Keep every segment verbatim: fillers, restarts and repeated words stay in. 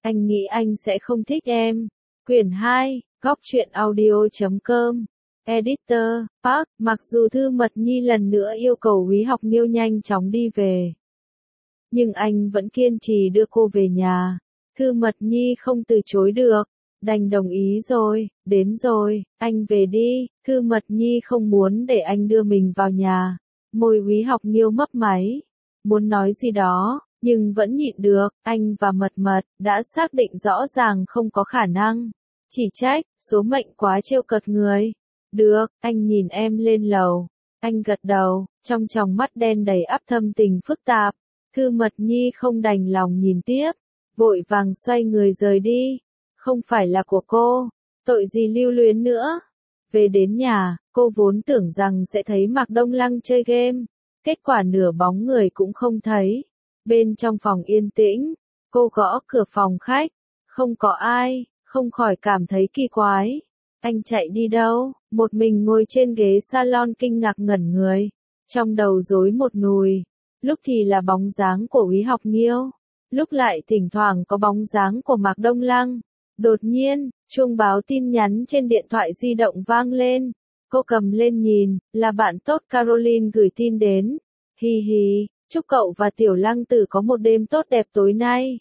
anh nghĩ anh sẽ không thích em. Quyển hai, góc truyện audio chấm com. Editor, Park, mặc dù Thư Mật Nhi lần nữa yêu cầu Quý Học Nghiêu nhanh chóng đi về. Nhưng anh vẫn kiên trì đưa cô về nhà. Thư Mật Nhi không từ chối được, đành đồng ý rồi, đến rồi, anh về đi. Thư Mật Nhi không muốn để anh đưa mình vào nhà. Môi Quý Học Nghiêu mấp máy, muốn nói gì đó, nhưng vẫn nhịn được. Anh và Mật Mật đã xác định rõ ràng không có khả năng. Chỉ trách, số mệnh quá trêu cợt người. Được, anh nhìn em lên lầu. Anh gật đầu, trong tròng mắt đen đầy ắp thâm tình phức tạp. Thư Mật Nhi không đành lòng nhìn tiếp, vội vàng xoay người rời đi. Không phải là của cô, tội gì lưu luyến nữa. Về đến nhà, cô vốn tưởng rằng sẽ thấy Mạc Đông Lăng chơi game. Kết quả nửa bóng người cũng không thấy. Bên trong phòng yên tĩnh, cô gõ cửa phòng khách. Không có ai, không khỏi cảm thấy kỳ quái. Anh chạy đi đâu? Một mình ngồi trên ghế salon kinh ngạc ngẩn người. Trong đầu rối một nùi. Lúc thì là bóng dáng của Quý Học Nghiêu, lúc lại thỉnh thoảng có bóng dáng của Mạc Đông Lăng. Đột nhiên, chuông báo tin nhắn trên điện thoại di động vang lên. Cô cầm lên nhìn, là bạn tốt Caroline gửi tin đến. Hi hi, chúc cậu và Tiểu Lăng Tử có một đêm tốt đẹp tối nay.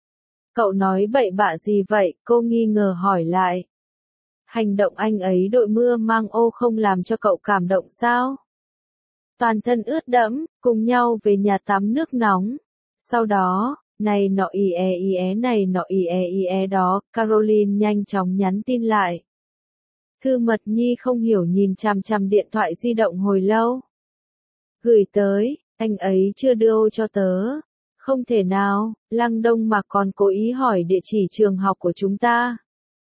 Cậu nói bậy bạ gì vậy? Cô nghi ngờ hỏi lại. Hành động anh ấy đội mưa mang ô không làm cho cậu cảm động sao? Toàn thân ướt đẫm, cùng nhau về nhà tắm nước nóng. Sau đó, này nọ y e y é này nọ y e y é đó, Caroline nhanh chóng nhắn tin lại. Thư Mật Nhi không hiểu nhìn chằm chằm điện thoại di động hồi lâu. Gửi tới, anh ấy chưa đưa ô cho tớ. Không thể nào, Lăng Đông Mạc còn cố ý hỏi địa chỉ trường học của chúng ta.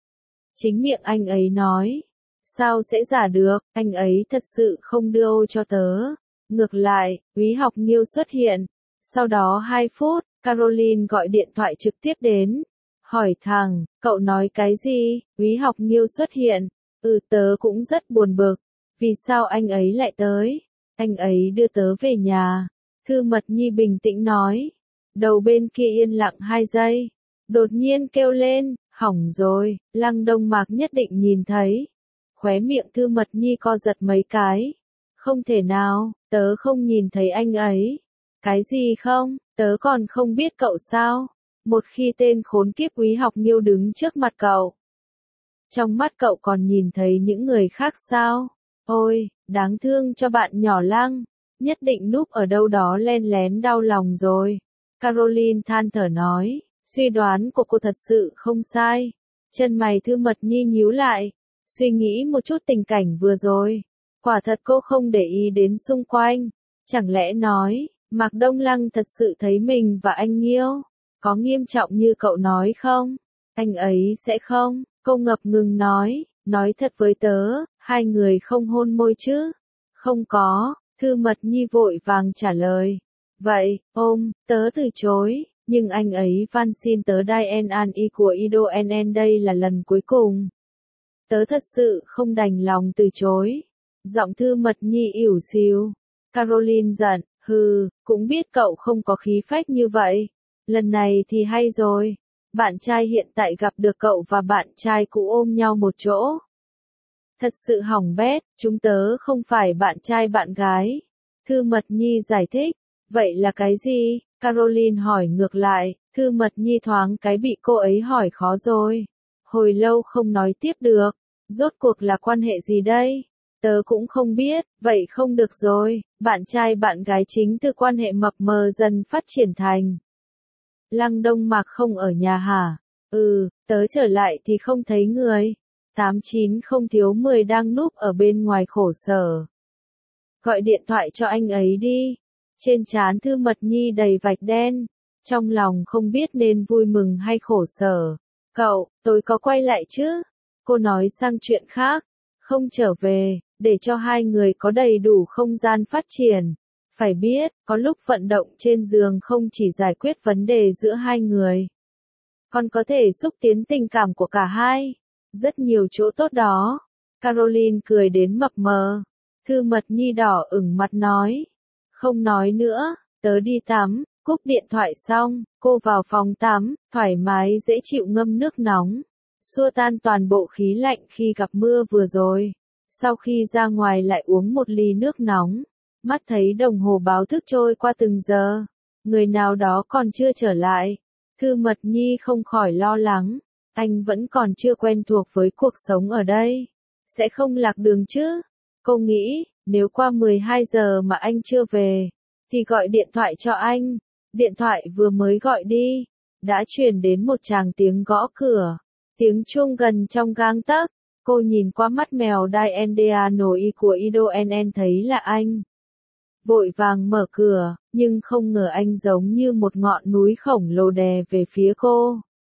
Chính miệng anh ấy nói. Sao sẽ giả được, anh ấy thật sự không đưa ô cho tớ. Ngược lại, Quý Học Nghiêu xuất hiện. Sau đó hai phút, Caroline gọi điện thoại trực tiếp đến. Hỏi thẳng, cậu nói cái gì? Quý Học Nghiêu xuất hiện. Ừ, tớ cũng rất buồn bực. Vì sao anh ấy lại tới? Anh ấy đưa tớ về nhà. Thư Mật Nhi bình tĩnh nói. Đầu bên kia yên lặng hai giây. Đột nhiên kêu lên, hỏng rồi, Lăng Đông Mạc nhất định nhìn thấy. Khóe miệng Thư Mật Nhi co giật mấy cái. Không thể nào, tớ không nhìn thấy anh ấy. Cái gì không, tớ còn không biết cậu sao? Một khi tên khốn kiếp Quý Học Nghiêu đứng trước mặt cậu. Trong mắt cậu còn nhìn thấy những người khác sao? Ôi, đáng thương cho bạn nhỏ Lăng. Nhất định núp ở đâu đó len lén đau lòng rồi. Caroline than thở nói, suy đoán của cô thật sự không sai. Chân mày Thư Mật Nhi nhíu lại, suy nghĩ một chút tình cảnh vừa rồi. Quả thật cô không để ý đến xung quanh. Chẳng lẽ nói, Mạc Đông Lăng thật sự thấy mình và anh Nghiêu? Có nghiêm trọng như cậu nói không? Anh ấy sẽ không, cô ngập ngừng nói, nói thật với tớ, hai người không hôn môi chứ? Không có, Thư Mật Nhi vội vàng trả lời. Vậy, ôm, tớ từ chối, nhưng anh ấy van xin tớ Diane An y của Ido en en đây là lần cuối cùng. Tớ thật sự không đành lòng từ chối. Giọng Thư Mật Nhi ỉu xìu. Caroline giận, hừ, cũng biết cậu không có khí phách như vậy. Lần này thì hay rồi. Bạn trai hiện tại gặp được cậu và bạn trai cũ ôm nhau một chỗ. Thật sự hỏng bét, chúng tớ không phải bạn trai bạn gái. Thư Mật Nhi giải thích. Vậy là cái gì? Caroline hỏi ngược lại. Thư Mật Nhi thoáng cái bị cô ấy hỏi khó rồi. Hồi lâu không nói tiếp được. Rốt cuộc là quan hệ gì đây? Tớ cũng không biết, vậy không được rồi, bạn trai bạn gái chính từ quan hệ mập mờ dần phát triển thành. Lăng Đông Mạc không ở nhà hả? Ừ, tớ trở lại thì không thấy người. Tám chín không thiếu mười đang núp ở bên ngoài khổ sở. Gọi điện thoại cho anh ấy đi. Trên trán Thư Mật Nhi đầy vạch đen. Trong lòng không biết nên vui mừng hay khổ sở. Cậu, tôi có quay lại chứ? Cô nói sang chuyện khác. Không trở về, để cho hai người có đầy đủ không gian phát triển. Phải biết, có lúc vận động trên giường không chỉ giải quyết vấn đề giữa hai người, còn có thể xúc tiến tình cảm của cả hai. Rất nhiều chỗ tốt đó. Caroline cười đến mập mờ. Thư Mật Nhi đỏ ửng mặt nói. Không nói nữa, tớ đi tắm, Cúp điện thoại xong, cô vào phòng tắm, thoải mái dễ chịu ngâm nước nóng, xua tan toàn bộ khí lạnh khi gặp mưa vừa rồi. Sau khi ra ngoài lại uống một ly nước nóng, mắt thấy đồng hồ báo thức trôi qua từng giờ, người nào đó còn chưa trở lại. Thư Mật Nhi không khỏi lo lắng, anh vẫn còn chưa quen thuộc với cuộc sống ở đây, sẽ không lạc đường chứ. Cô nghĩ, nếu qua mười hai giờ mà anh chưa về, thì gọi điện thoại cho anh. Điện thoại vừa mới gọi đi, đã truyền đến một tràng tiếng gõ cửa, tiếng chuông gần trong gang tấc. Cô nhìn qua mắt mèo Diandeanoi của Ido en en thấy là anh. Vội vàng mở cửa, nhưng không ngờ anh giống như một ngọn núi khổng lồ đè về phía cô.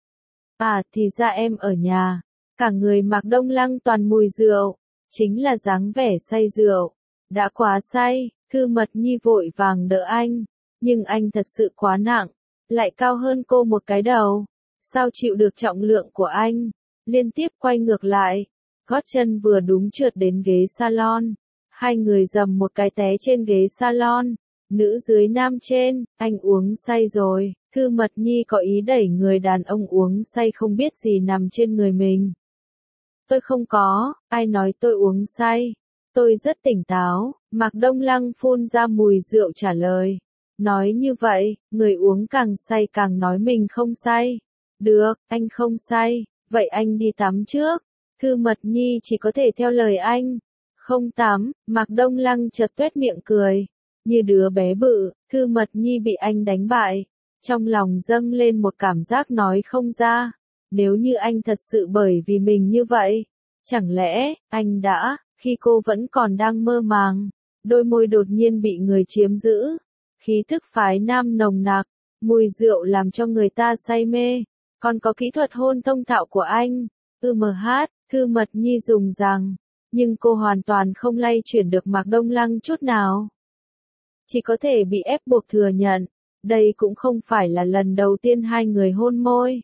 À, thì ra em ở nhà. Cả người Mạc Đông Lăng toàn mùi rượu, chính là dáng vẻ say rượu. Đã quá say, Thư Mật Nhi vội vàng đỡ anh, nhưng anh thật sự quá nặng, lại cao hơn cô một cái đầu. Sao chịu được trọng lượng của anh? Liên tiếp quay ngược lại, gót chân vừa đúng trượt đến ghế salon. Hai người dầm một cái té trên ghế salon, nữ dưới nam trên. Anh uống say rồi. Thư Mật Nhi có ý đẩy người đàn ông uống say không biết gì nằm trên người mình. Tôi không có, ai nói tôi uống say. Tôi rất tỉnh táo. Mạc Đông Lăng phun ra mùi rượu trả lời. Nói như vậy, người uống càng say càng nói mình không say. Được, anh không say, vậy anh đi tắm trước. Thư Mật Nhi chỉ có thể theo lời anh. Không tắm, Mạc Đông Lăng chợt tuét miệng cười. Như đứa bé bự, Thư Mật Nhi bị anh đánh bại. Trong lòng dâng lên một cảm giác nói không ra. Nếu như anh thật sự bởi vì mình như vậy, chẳng lẽ, anh đã, khi cô vẫn còn đang mơ màng, đôi môi đột nhiên bị người chiếm giữ. Khí thức phái nam nồng nặc, mùi rượu làm cho người ta say mê, còn có kỹ thuật hôn thông thạo của anh. Ừ mh, Thư Mật Nhi dùng rằng, nhưng cô hoàn toàn không lay chuyển được Mạc Đông Lăng chút nào. Chỉ có thể bị ép buộc thừa nhận, đây cũng không phải là lần đầu tiên hai người hôn môi.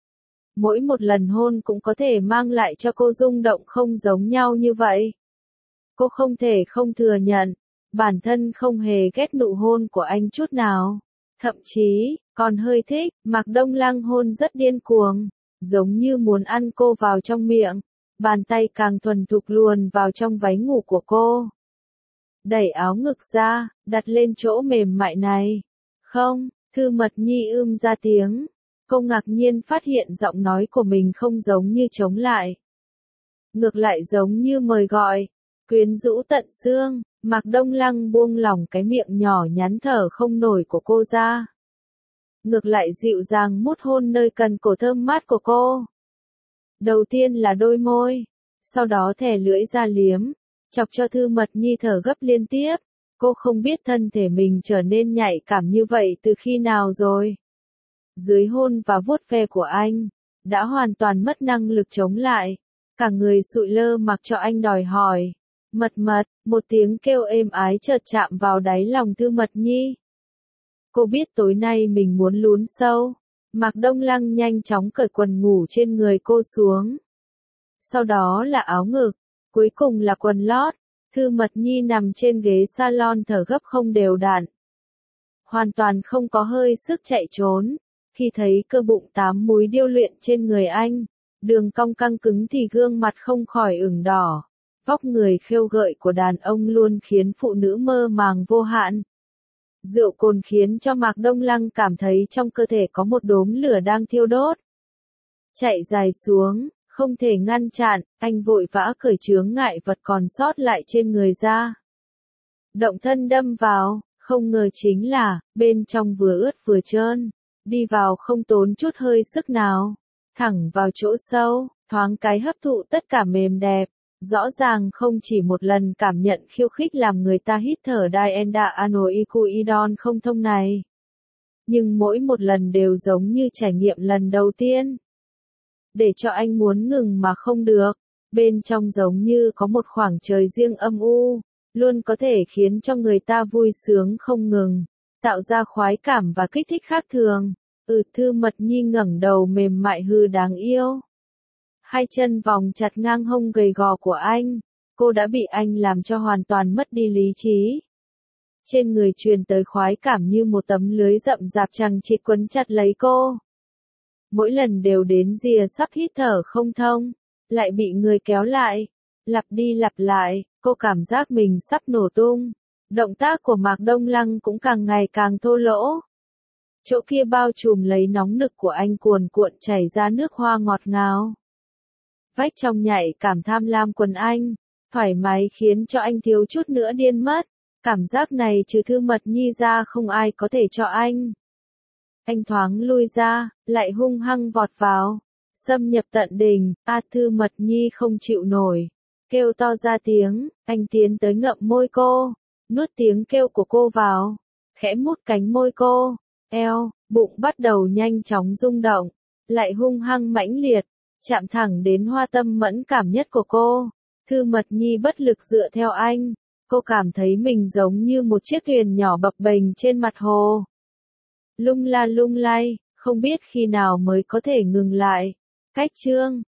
Mỗi một lần hôn cũng có thể mang lại cho cô rung động không giống nhau như vậy. Cô không thể không thừa nhận, bản thân không hề ghét nụ hôn của anh chút nào. Thậm chí, còn hơi thích. Mạc Đông Lăng hôn rất điên cuồng, giống như muốn ăn cô vào trong miệng. Bàn tay càng thuần thục luồn vào trong váy ngủ của cô. Đẩy áo ngực ra, đặt lên chỗ mềm mại này. Không, Thư Mật Nhi ưm ra tiếng. Cô ngạc nhiên phát hiện giọng nói của mình không giống như chống lại. Ngược lại giống như mời gọi, quyến rũ tận xương. Mạc Đông Lăng buông lỏng cái miệng nhỏ nhắn thở không nổi của cô ra. Ngược lại dịu dàng mút hôn nơi cần cổ thơm mát của cô. Đầu tiên là đôi môi, sau đó thè lưỡi ra liếm, chọc cho Thư Mật Nhi thở gấp liên tiếp. Cô không biết thân thể mình trở nên nhạy cảm như vậy từ khi nào rồi. Dưới hôn và vuốt ve của anh, đã hoàn toàn mất năng lực chống lại. Cả người sụi lơ mặc cho anh đòi hỏi. Mật mật, một tiếng kêu êm ái chợt chạm vào đáy lòng Thư Mật Nhi. Cô biết tối nay mình muốn lún sâu. Mạc Đông Lăng nhanh chóng cởi quần ngủ trên người cô xuống. Sau đó là áo ngực, cuối cùng là quần lót. Thư Mật Nhi nằm trên ghế salon thở gấp không đều đặn. Hoàn toàn không có hơi sức chạy trốn. Khi thấy cơ bụng tám múi điêu luyện trên người anh, đường cong căng cứng thì gương mặt không khỏi ửng đỏ. Vóc người khêu gợi của đàn ông luôn khiến phụ nữ mơ màng vô hạn. Rượu cồn khiến cho Mạc Đông Lăng cảm thấy trong cơ thể có một đốm lửa đang thiêu đốt. Chạy dài xuống, không thể ngăn chặn, anh vội vã cởi chướng ngại vật còn sót lại trên người ra. Động thân đâm vào, không ngờ chính là, bên trong vừa ướt vừa trơn. Đi vào không tốn chút hơi sức nào. Thẳng vào chỗ sâu, thoáng cái hấp thụ tất cả mềm đẹp. Rõ ràng không chỉ một lần cảm nhận khiêu khích làm người ta hít thở Diandeanoi không thông này. Nhưng mỗi một lần đều giống như trải nghiệm lần đầu tiên. Để cho anh muốn ngừng mà không được. Bên trong giống như có một khoảng trời riêng âm u. Luôn có thể khiến cho người ta vui sướng không ngừng. Tạo ra khoái cảm và kích thích khác thường. Ừ, Thư Mật Nhi ngẩng đầu mềm mại hư đáng yêu. Hai chân vòng chặt ngang hông gầy gò của anh. Cô đã bị anh làm cho hoàn toàn mất đi lý trí. trên người truyền tới khoái cảm như một tấm lưới rậm rạp chằng chịt quấn chặt lấy cô. Mỗi lần đều đến rìa sắp hít thở không thông, lại bị người kéo lại, lặp đi lặp lại, cô cảm giác mình sắp nổ tung. Động tác của Mạc Đông Lăng cũng càng ngày càng thô lỗ. Chỗ kia bao trùm lấy nóng nực của anh cuồn cuộn chảy ra nước hoa ngọt ngào. Vách trong nhạy cảm tham lam quần anh, thoải mái khiến cho anh thiếu chút nữa điên mất. Cảm giác này trừ Thư Mật Nhi ra không ai có thể cho anh. Anh thoáng lui ra, lại hung hăng vọt vào. Xâm nhập tận đỉnh, A Thư Mật Nhi không chịu nổi. Kêu to ra tiếng, anh tiến tới ngậm môi cô, nuốt tiếng kêu của cô vào. Khẽ mút cánh môi cô, eo, bụng bắt đầu nhanh chóng rung động. Lại hung hăng mãnh liệt, chạm thẳng đến hoa tâm mẫn cảm nhất của cô. Thư Mật Nhi bất lực dựa theo anh. Cô cảm thấy mình giống như một chiếc thuyền nhỏ bập bềnh trên mặt hồ. Lung la lung lay, không biết khi nào mới có thể ngừng lại. Cách chương